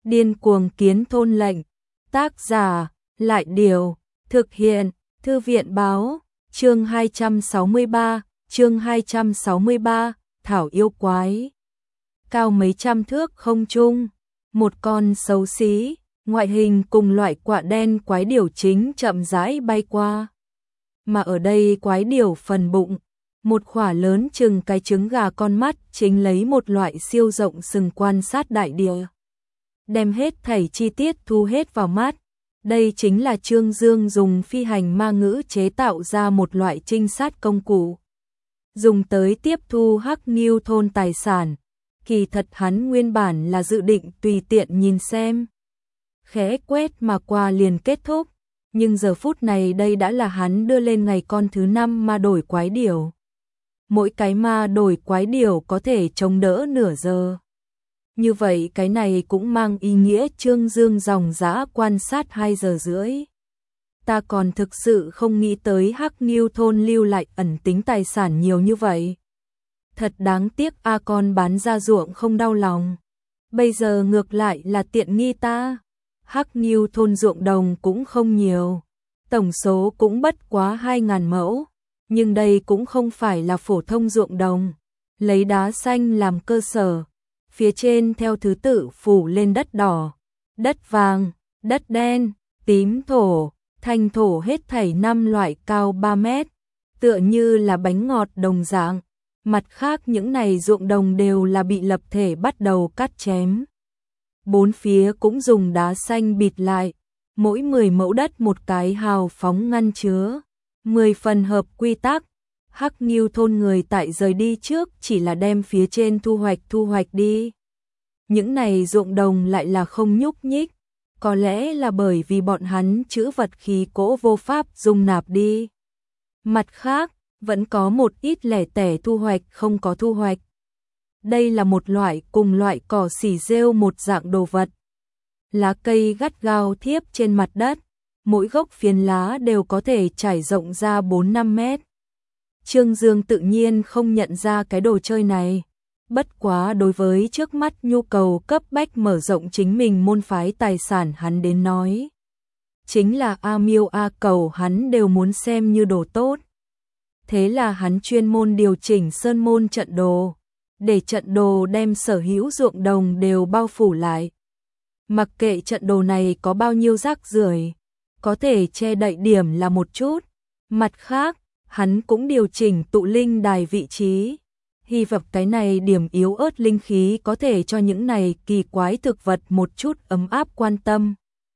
Điên cuồng kiến thôn lệnh. Tác giả, Lại Điều. Thực hiện, Thư viện Báo. Chương 263, Thảo yêu quái. Cao mấy trăm thước không trung, một con xấu xí, ngoại hình cùng loại quạ đen quái điểu chính chậm rãi bay qua. Mà ở đây quái điểu phần bụng, một khỏa lớn chừng cái trứng gà con mắt chính lấy một loại siêu rộng sừng quan sát đại địa. Đem hết thảy chi tiết thu hết vào mắt. Đây chính là Trương Dương dùng phi hành ma ngữ chế tạo ra một loại trinh sát công cụ. Dùng tới tiếp thu Hắc Newton tài sản. Kỳ thật hắn nguyên bản là dự định tùy tiện nhìn xem. Khẽ quét mà qua liền kết thúc. Nhưng giờ phút này đây đã là hắn đưa lên ngày con thứ 5 ma đổi quái điểu. Mỗi cái ma đổi quái điểu có thể chống đỡ nửa giờ. Như vậy cái này cũng mang ý nghĩa Trương Dương dòng dã quan sát 2 giờ rưỡi. Ta còn thực sự không nghĩ tới Hắc Newton lưu lại ẩn tính tài sản nhiều như vậy. Thật đáng tiếc A con bán ra ruộng không đau lòng. Bây giờ ngược lại là tiện nghi ta. Hắc Newton ruộng đồng cũng không nhiều. Tổng số cũng bất quá 2.000 mẫu. Nhưng đây cũng không phải là phổ thông ruộng đồng. Lấy đá xanh làm cơ sở. Phía trên theo thứ tự phủ lên đất đỏ, đất vàng, đất đen, tím thổ, thanh thổ hết thảy 5 loại cao 3 mét, tựa như là bánh ngọt đồng dạng. Mặt khác những này ruộng đồng đều là bị lập thể bắt đầu cắt chém. Bốn phía cũng dùng đá xanh bịt lại, mỗi 10 mẫu đất một cái hào phóng ngăn chứa, 10 phần hợp quy tắc. Hắc Newton người tại rời đi trước chỉ là đem phía trên thu hoạch đi. Những này ruộng đồng lại là không nhúc nhích, có lẽ là bởi vì bọn hắn trữ vật khí cỗ vô pháp dung nạp đi. Mặt khác, vẫn có một ít lẻ tẻ thu hoạch không có thu hoạch. Đây là một loại cùng loại cỏ xỉ rêu một dạng đồ vật. Lá cây gắt gao thiếp trên mặt đất, mỗi gốc phiến lá đều có thể trải rộng ra 4-5 mét. Trương Dương tự nhiên không nhận ra cái đồ chơi này. Bất quá đối với trước mắt nhu cầu cấp bách mở rộng chính mình môn phái tài sản hắn đến nói. Chính là A Miêu A Cầu hắn đều muốn xem như đồ tốt. Thế là hắn chuyên môn điều chỉnh sơn môn trận đồ. Để trận đồ đem sở hữu ruộng đồng đều bao phủ lại. Mặc kệ trận đồ này có bao nhiêu rác rưởi, có thể che đậy điểm là một chút. Mặt khác, hắn cũng điều chỉnh tụ linh đài vị trí. Hy vọng cái này điểm yếu ớt linh khí có thể cho những này kỳ quái thực vật một chút ấm áp quan tâm.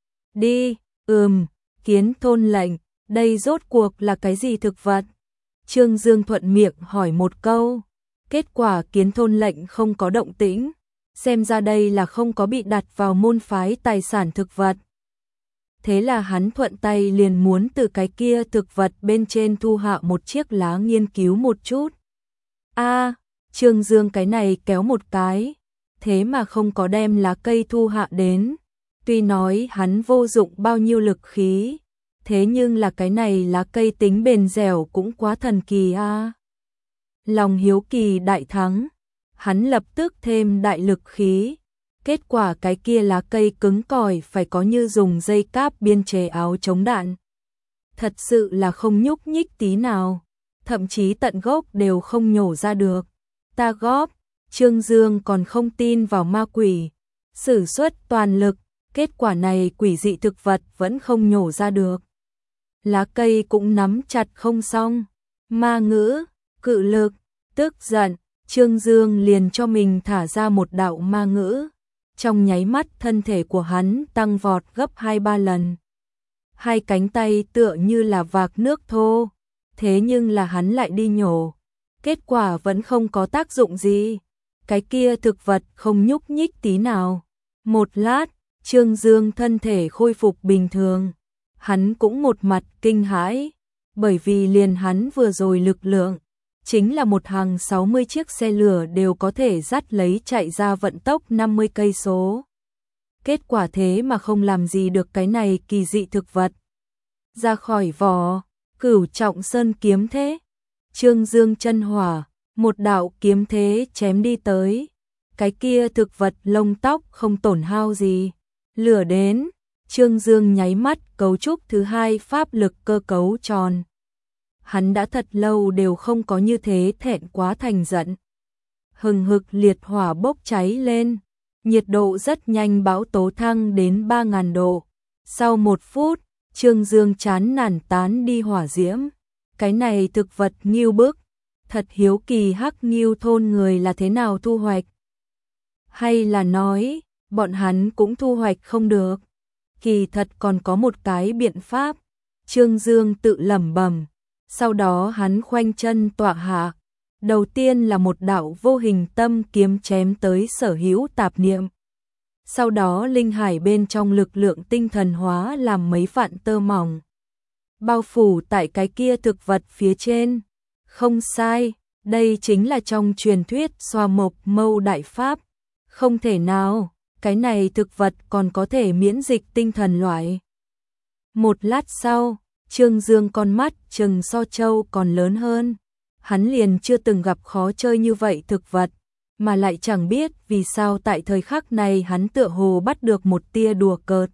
Đi, kiến thôn lệnh, đây rốt cuộc là cái gì thực vật? Trương Dương thuận miệng hỏi một câu. Kết quả kiến thôn lệnh không có động tĩnh. Xem ra đây là không có bị đặt vào môn phái tài sản thực vật. Thế là hắn thuận tay liền muốn từ cái kia thực vật bên trên thu hạ một chiếc lá nghiên cứu một chút. Trương Dương cái này kéo một cái, thế mà không có đem lá cây thu hạ đến. Tuy nói hắn vô dụng bao nhiêu lực khí, thế nhưng là cái này lá cây tính bền dẻo cũng quá thần kỳ a. Lòng hiếu kỳ đại thắng, hắn lập tức thêm đại lực khí. Kết quả cái kia lá cây cứng cỏi phải có như dùng dây cáp biên chế áo chống đạn. Thật sự là không nhúc nhích tí nào, thậm chí tận gốc đều không nhổ ra được. Ta góp, Trương Dương còn không tin vào ma quỷ, sử xuất toàn lực, kết quả này quỷ dị thực vật vẫn không nhổ ra được. Lá cây cũng nắm chặt không xong, ma ngữ, cự lực, tức giận, Trương Dương liền cho mình thả ra một đạo ma ngữ. Trong nháy mắt thân thể của hắn tăng vọt gấp 2-3 lần. Hai cánh tay tựa như là vạc nước thô, thế nhưng là hắn lại đi nhổ. Kết quả vẫn không có tác dụng gì. Cái kia thực vật không nhúc nhích tí nào. Một lát, Trương Dương thân thể khôi phục bình thường. Hắn cũng một mặt kinh hãi, bởi vì liền hắn vừa rồi lực lượng, chính là một hàng 60 chiếc xe lửa đều có thể dắt lấy chạy ra vận tốc 50 cây số. Kết quả thế mà không làm gì được cái này kỳ dị thực vật. Ra khỏi vỏ, Cửu Trọng Sơn kiếm thế. Trương Dương chân hỏa, một đạo kiếm thế chém đi tới. Cái kia thực vật lông tóc không tổn hao gì, Lửa đến, Trương Dương nháy mắt cấu trúc thứ hai pháp lực cơ cấu tròn. Hắn đã thật lâu đều không có như thế thẹn quá thành giận. Hừng hực liệt hỏa bốc cháy lên, nhiệt độ rất nhanh bão tố thăng đến 3.000 độ. Sau 1 phút, Trương Dương chán nản tán đi hỏa diễm. Cái này thực vật nghiêu bức, thật hiếu kỳ hắc nghiêu thôn người là thế nào thu hoạch. Hay là nói, bọn hắn cũng thu hoạch không được. Kỳ thật còn có một cái biện pháp. Trương Dương tự lẩm bẩm. Sau đó hắn khoanh chân tọa hạ. Đầu tiên là một đạo vô hình tâm kiếm chém tới sở hữu tạp niệm. Sau đó linh hải bên trong lực lượng tinh thần hóa làm mấy vạn tơ mỏng, bao phủ tại cái kia thực vật phía trên. Không sai, đây chính là trong truyền thuyết Xoa Mộc Mâu Đại Pháp. Không thể nào, cái này thực vật còn có thể miễn dịch tinh thần loại. Một lát sau, Trương Dương con mắt chừng so trâu còn lớn hơn. Hắn liền chưa từng gặp khó chơi như vậy thực vật, mà lại chẳng biết vì sao tại thời khắc này hắn tựa hồ bắt được một tia đùa cợt.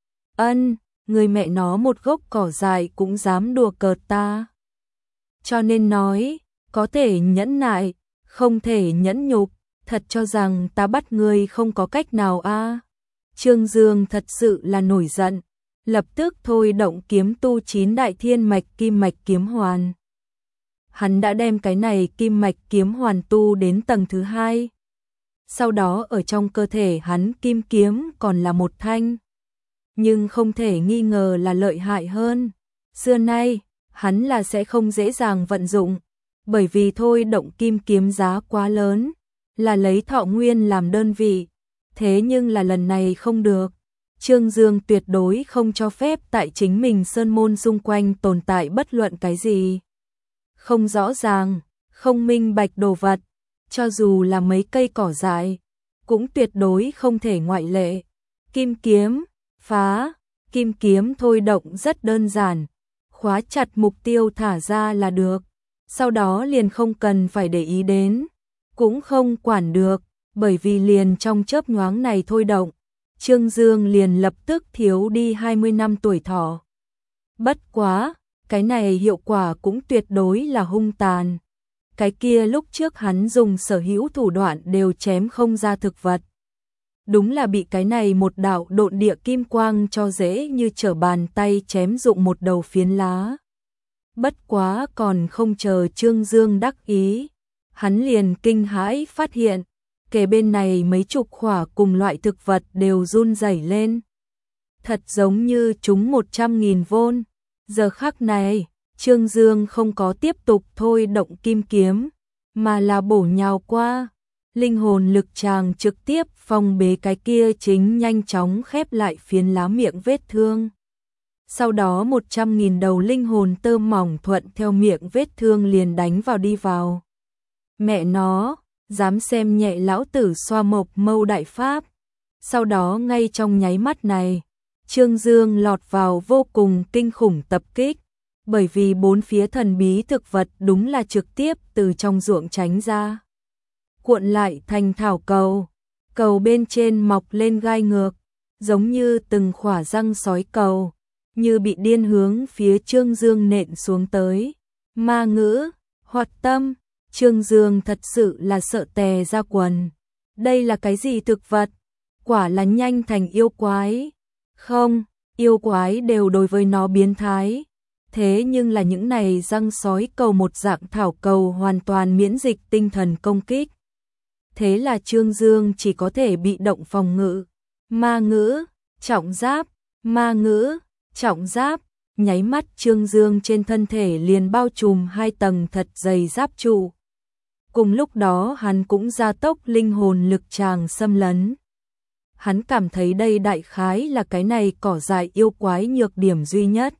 Người mẹ nó một gốc cỏ dại cũng dám đùa cợt ta. Cho nên nói, có thể nhẫn nại, không thể nhẫn nhục, thật cho rằng ta bắt ngươi không có cách nào a. Trương Dương thật sự là nổi giận, lập tức thôi động kiếm tu 9 đại thiên mạch kim mạch kiếm hoàn. Hắn đã đem cái này kim mạch kiếm hoàn tu đến tầng thứ 2. Sau đó ở trong cơ thể hắn kim kiếm còn là một thanh. Nhưng không thể nghi ngờ là lợi hại hơn. Xưa nay, hắn là sẽ không dễ dàng vận dụng, bởi vì thôi động kim kiếm giá quá lớn, là lấy thọ nguyên làm đơn vị. Thế nhưng là lần này không được. Trương Dương tuyệt đối không cho phép tại chính mình sơn môn xung quanh tồn tại bất luận cái gì không rõ ràng, không minh bạch đồ vật, cho dù là mấy cây cỏ dại, cũng tuyệt đối không thể ngoại lệ. Kim kiếm, phá, kim kiếm thôi động rất đơn giản, khóa chặt mục tiêu thả ra là được, sau đó liền không cần phải để ý đến, cũng không quản được, bởi vì liền trong chớp nhoáng này thôi động, Trương Dương liền lập tức thiếu đi 20 năm tuổi thọ. Bất quá, cái này hiệu quả cũng tuyệt đối là hung tàn. Cái kia lúc trước hắn dùng sở hữu thủ đoạn đều chém không ra thực vật. Đúng là bị cái này một đạo độn địa kim quang cho dễ như trở bàn tay chém dụng một đầu phiến lá. Bất quá còn không chờ Trương Dương đắc ý, hắn liền kinh hãi phát hiện, kề bên này mấy chục khỏa cùng loại thực vật đều run rẩy lên. Thật giống như chúng 100.000 vôn. Giờ khắc này, Trương Dương không có tiếp tục thôi động kim kiếm, mà là bổ nhào qua. Linh hồn lực tràng trực tiếp phong bế cái kia chính nhanh chóng khép lại phiến lá miệng vết thương. Sau đó 100.000 đầu linh hồn tơ mỏng thuận theo miệng vết thương liền đánh vào đi vào. Mẹ nó, dám xem nhẹ lão tử Xoa Mộc Mâu Đại Pháp. Sau đó ngay trong nháy mắt này, Trương Dương lọt vào vô cùng kinh khủng tập kích, bởi vì bốn phía thần bí thực vật đúng là trực tiếp từ trong ruộng tránh ra. Cuộn lại thành thảo cầu, cầu bên trên mọc lên gai ngược, giống như từng khỏa răng sói cầu, như bị điên hướng phía Trương Dương nện xuống tới. Ma ngữ, hoạt tâm, Trương Dương thật sự là sợ tè ra quần. Đây là cái gì thực vật? Quả là nhanh thành yêu quái. Không, yêu quái đều đối với nó biến thái. Thế nhưng là những này răng sói cầu một dạng thảo cầu hoàn toàn miễn dịch tinh thần công kích. Thế là Trương Dương chỉ có thể bị động phòng ngự. Ma ngữ, trọng giáp, ma ngữ, trọng giáp. Nháy mắt Trương Dương trên thân thể liền bao trùm 2 tầng thật dày giáp trụ. Cùng lúc đó hắn cũng gia tốc linh hồn lực tràng xâm lấn. Hắn cảm thấy đây đại khái là cái này cỏ dại yêu quái nhược điểm duy nhất.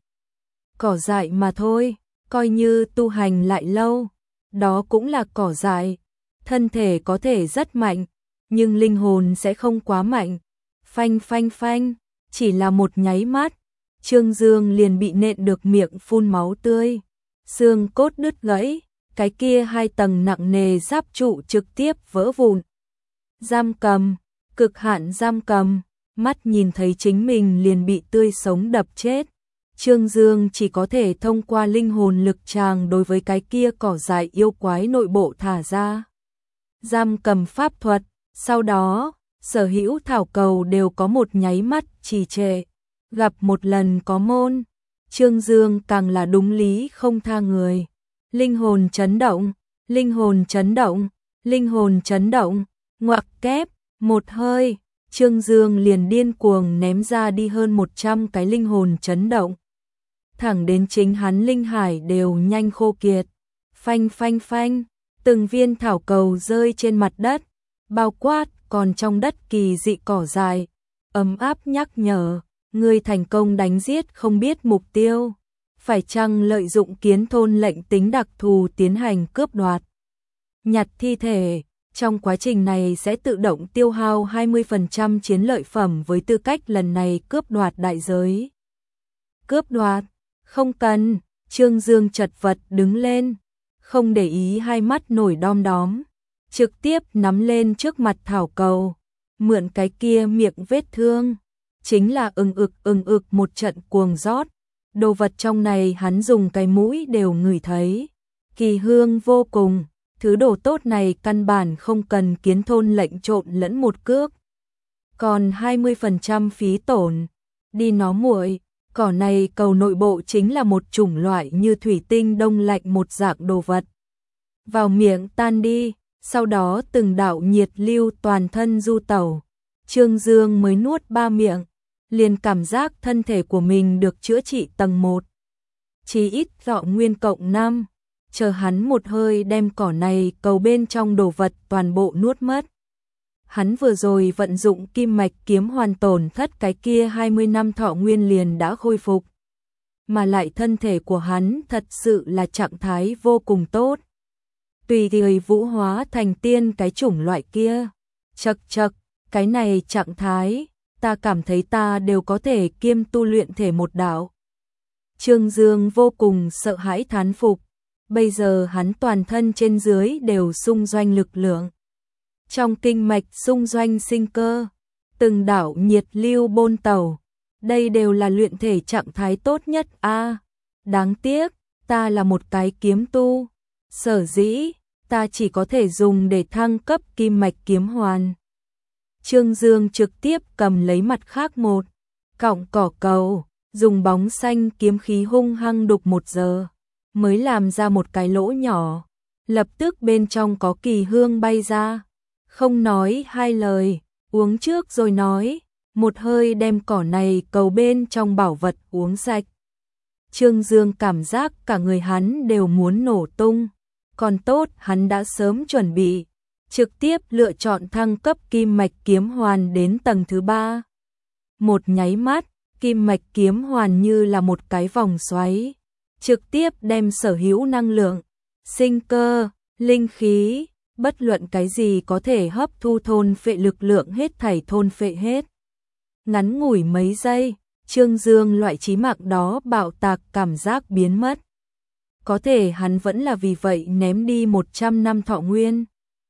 Cỏ dại mà thôi, coi như tu hành lại lâu, đó cũng là cỏ dại. Thân thể có thể rất mạnh, nhưng linh hồn sẽ không quá mạnh. Phanh phanh phanh, chỉ là một nháy mắt, Trương Dương liền bị nện được miệng phun máu tươi. Xương cốt đứt gãy, cái kia 2 tầng nặng nề giáp trụ trực tiếp vỡ vụn. Giam cầm, cực hạn giam cầm, mắt nhìn thấy chính mình liền bị tươi sống đập chết. Trương Dương chỉ có thể thông qua linh hồn lực tràng đối với cái kia cỏ dại yêu quái nội bộ thả ra giam cầm pháp thuật, sau đó, sở hữu thảo cầu đều có một nháy mắt trì trệ, gặp một lần có môn, Trương Dương càng là đúng lý không tha người. Linh hồn chấn động, linh hồn chấn động, linh hồn chấn động, ngoặc kép, một hơi, Trương Dương liền điên cuồng ném ra đi hơn 100 cái linh hồn chấn động. Thẳng đến chính hắn linh hải đều nhanh khô kiệt. Phanh phanh phanh, từng viên thảo cầu rơi trên mặt đất, bao quát còn trong đất kỳ dị cỏ dại, ấm áp nhắc nhở, ngươi thành công đánh giết không biết mục tiêu, phải chăng lợi dụng kiến thôn lệnh tính đặc thù tiến hành cướp đoạt. Nhặt thi thể, trong quá trình này sẽ tự động tiêu hao 20% chiến lợi phẩm với tư cách lần này cướp đoạt đại giới. Cướp đoạt, không cần, Trương Dương chật vật đứng lên, không để ý hai mắt nổi đom đóm, trực tiếp nắm lên trước mặt thảo cầu, mượn cái kia miệng vết thương, chính là ừng ực một trận cuồng rót, đồ vật trong này hắn dùng cái mũi đều ngửi thấy, kỳ hương vô cùng, thứ đồ tốt này căn bản không cần kiến thôn lệnh trộn lẫn một cước, còn 20% phí tổn, đi nó muội. Cỏ này cầu nội bộ chính là một chủng loại như thủy tinh đông lạnh một dạng đồ vật. Vào miệng tan đi, sau đó từng đạo nhiệt lưu toàn thân du tẩu. Trương Dương mới nuốt 3 miệng, liền cảm giác thân thể của mình được chữa trị tầng 1. Chí ít thọ nguyên cộng 5, chờ hắn một hơi đem cỏ này cầu bên trong đồ vật toàn bộ nuốt mất. Hắn vừa rồi vận dụng kim mạch kiếm hoàn tổn thất cái kia 20 năm thọ nguyên liền đã khôi phục. Mà lại thân thể của hắn thật sự là trạng thái vô cùng tốt. Tùy thời vũ hóa thành tiên cái chủng loại kia. Chậc, cái này trạng thái, ta cảm thấy ta đều có thể kiêm tu luyện thể một đạo. Trương Dương vô cùng sợ hãi thán phục. Bây giờ hắn toàn thân trên dưới đều xung doanh lực lượng. Trong kinh mạch xung doanh sinh cơ, từng đạo nhiệt lưu bôn tàu, đây đều là luyện thể trạng thái tốt nhất a. Đáng tiếc, ta là một cái kiếm tu, sở dĩ ta chỉ có thể dùng để thăng cấp kim mạch kiếm hoàn. Trương Dương trực tiếp cầm lấy mặt khác một cọng cỏ cầu, dùng bóng xanh kiếm khí hung hăng đục 1 giờ, mới làm ra một cái lỗ nhỏ, lập tức bên trong có kỳ hương bay ra. Không nói hai lời, uống trước rồi nói, một hơi đem cỏ này cầu bên trong bảo vật uống sạch. Trương Dương cảm giác cả người hắn đều muốn nổ tung, còn tốt hắn đã sớm chuẩn bị, trực tiếp lựa chọn thăng cấp kim mạch kiếm hoàn đến tầng thứ 3. Một nháy mắt, kim mạch kiếm hoàn như là một cái vòng xoáy, trực tiếp đem sở hữu năng lượng, sinh cơ, linh khí, bất luận cái gì có thể hấp thu thôn phệ lực lượng hết thảy thôn phệ hết. Ngắn ngủi mấy giây, Trương Dương loại trí mạng đó bạo tạc cảm giác biến mất. Có thể hắn vẫn là vì vậy ném đi 100 năm thọ nguyên.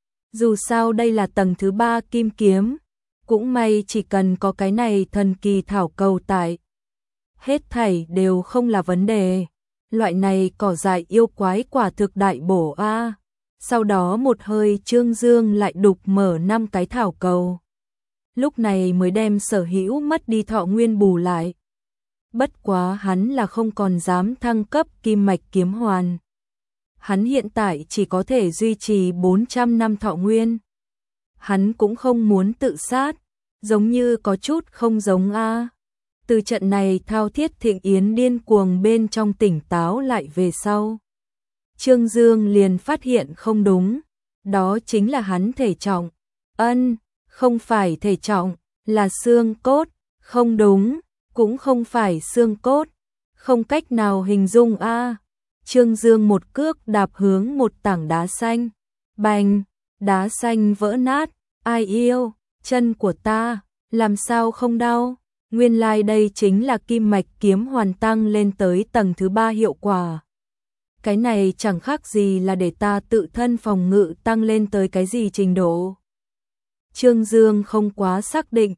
Dù sao đây là tầng thứ 3 kim kiếm, cũng may chỉ cần có cái này thần kỳ thảo cầu tại. Hết thảy đều không là vấn đề. Loại này cỏ dại yêu quái quả thực đại bổ a. Sau đó một hơi Trương Dương lại đục mở 5 cái thảo cầu. Lúc này mới đem sở hữu mất đi thọ nguyên bù lại. Bất quá hắn là không còn dám thăng cấp kim mạch kiếm hoàn. Hắn hiện tại chỉ có thể duy trì 400 năm thọ nguyên. Hắn cũng không muốn tự sát, giống như có chút không giống a. Từ trận này thao thiết thịnh yến điên cuồng bên trong tỉnh táo lại về sau. Trương Dương liền phát hiện không đúng, đó chính là hắn thể trọng. Không phải thể trọng, là xương cốt, không đúng, cũng không phải xương cốt, không cách nào hình dung a. Trương Dương một cước đạp hướng một tảng đá xanh, bành, đá xanh vỡ nát, ai yêu, chân của ta, làm sao không đau, nguyên lai đây chính là kim mạch kiếm hoàn tăng lên tới tầng thứ 3 hiệu quả. Cái này chẳng khác gì là để ta tự thân phòng ngự tăng lên tới cái gì trình độ. Trương Dương không quá xác định,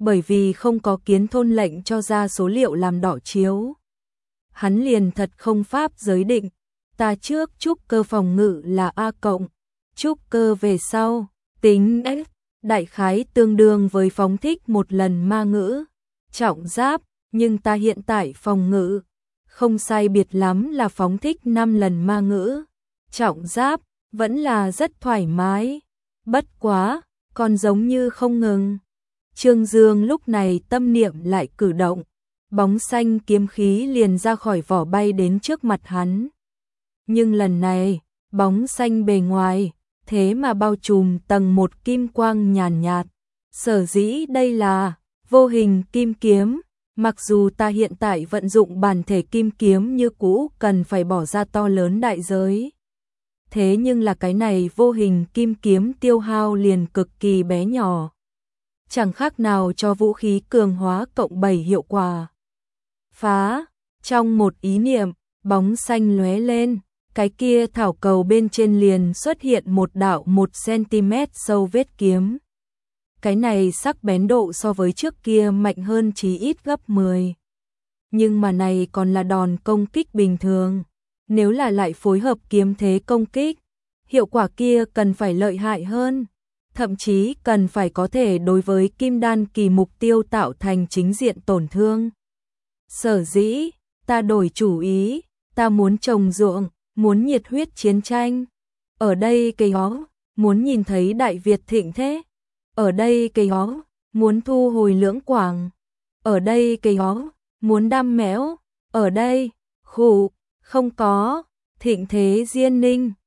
bởi vì không có kiến thôn lệnh cho ra số liệu làm đỏ chiếu. Hắn liền thật không pháp giới định, ta trước trúc cơ phòng ngự là A cộng, trúc cơ về sau, tính S, đại khái tương đương với phóng thích một lần ma ngữ, trọng giáp, nhưng ta hiện tại phòng ngự, không sai biệt lắm là phóng thích 5 lần ma ngữ, trọng giáp, vẫn là rất thoải mái, bất quá, còn giống như không ngừng. Trương Dương lúc này tâm niệm lại cử động, bóng xanh kiếm khí liền ra khỏi vỏ bay đến trước mặt hắn. Nhưng lần này, bóng xanh bề ngoài, thế mà bao trùm tầng một kim quang nhàn nhạt. Sở dĩ đây là vô hình kim kiếm, mặc dù ta hiện tại vận dụng bản thể kim kiếm như cũ cần phải bỏ ra to lớn đại giới. Thế nhưng là cái này vô hình kim kiếm tiêu hao liền cực kỳ bé nhỏ. Chẳng khác nào cho vũ khí cường hóa cộng 7 hiệu quả. Phá, trong một ý niệm, bóng xanh lóe lên, cái kia thảo cầu bên trên liền xuất hiện một đạo 1 cm sâu vết kiếm. Cái này sắc bén độ so với trước kia mạnh hơn chí ít gấp 10. Nhưng mà này còn là đòn công kích bình thường. Nếu là lại phối hợp kiếm thế công kích, hiệu quả kia cần phải lợi hại hơn. Thậm chí cần phải có thể đối với kim đan kỳ mục tiêu tạo thành chính diện tổn thương. Sở dĩ, ta đổi chủ ý, ta muốn trồng ruộng, muốn nhiệt huyết chiến tranh. Ở đây cây ó, muốn nhìn thấy Đại Việt thịnh thế. Ở đây cây ó, muốn thu hồi Lưỡng Quảng. Ở đây cây ó, muốn đam mẽo. Ở đây, khủ, không có, thịnh thế Diên Ninh.